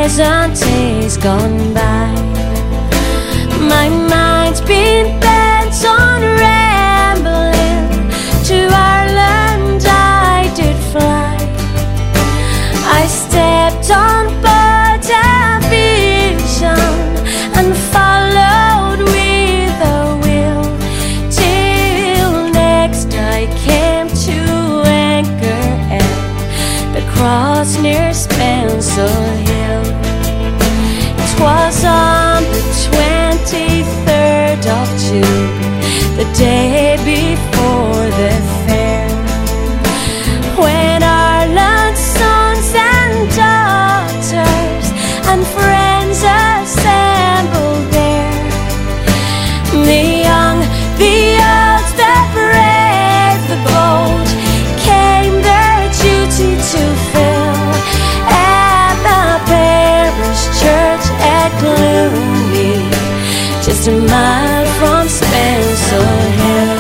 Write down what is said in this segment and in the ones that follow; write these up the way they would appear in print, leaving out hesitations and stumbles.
pleasant days gone by. My mind's been bent on rambling. To Ireland I did fly. I stepped on board a vision and followed with a will, till next I came to anchor at the cross near Spencil Hill. 'Twas on the 23rd of June, the day before the fair, when Ireland's sons and daughters and friends assembled there. The young, the old, the brave, the bold came their duty to fill at the parish church at Gloomy, just a mile from Spencil Hill.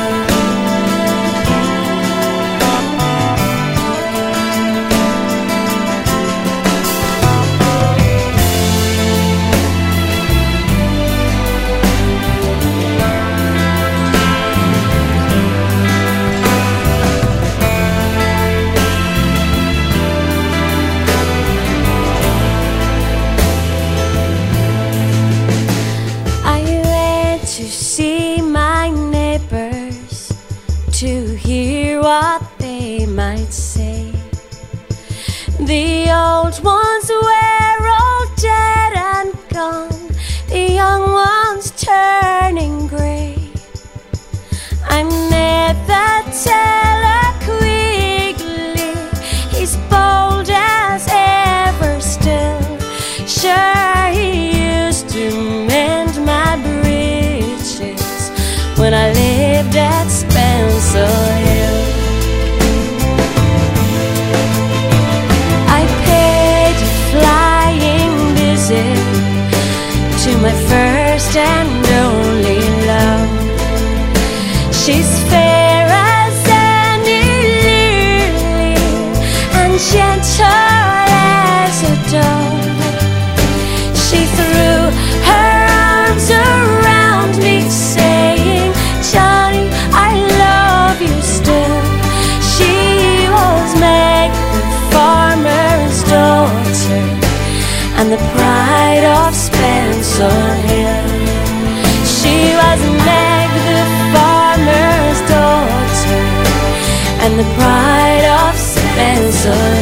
To hear what they might say. The old ones were all dead and gone, the young ones turning grey. I met that teller quickly, he's bold as ever still. Sure, he used to mend my breeches when I lived at Spencil Hill. I paid a flying visit to my first and only love. She's fair as any lily and gentle as a dove. She threw her arms around me, saying, "Johnny, I love you still." She was Meg, the farmer's daughter, and the pride of Spencil Hill. She was Meg, the farmer's daughter, and the pride of Spencil Hill.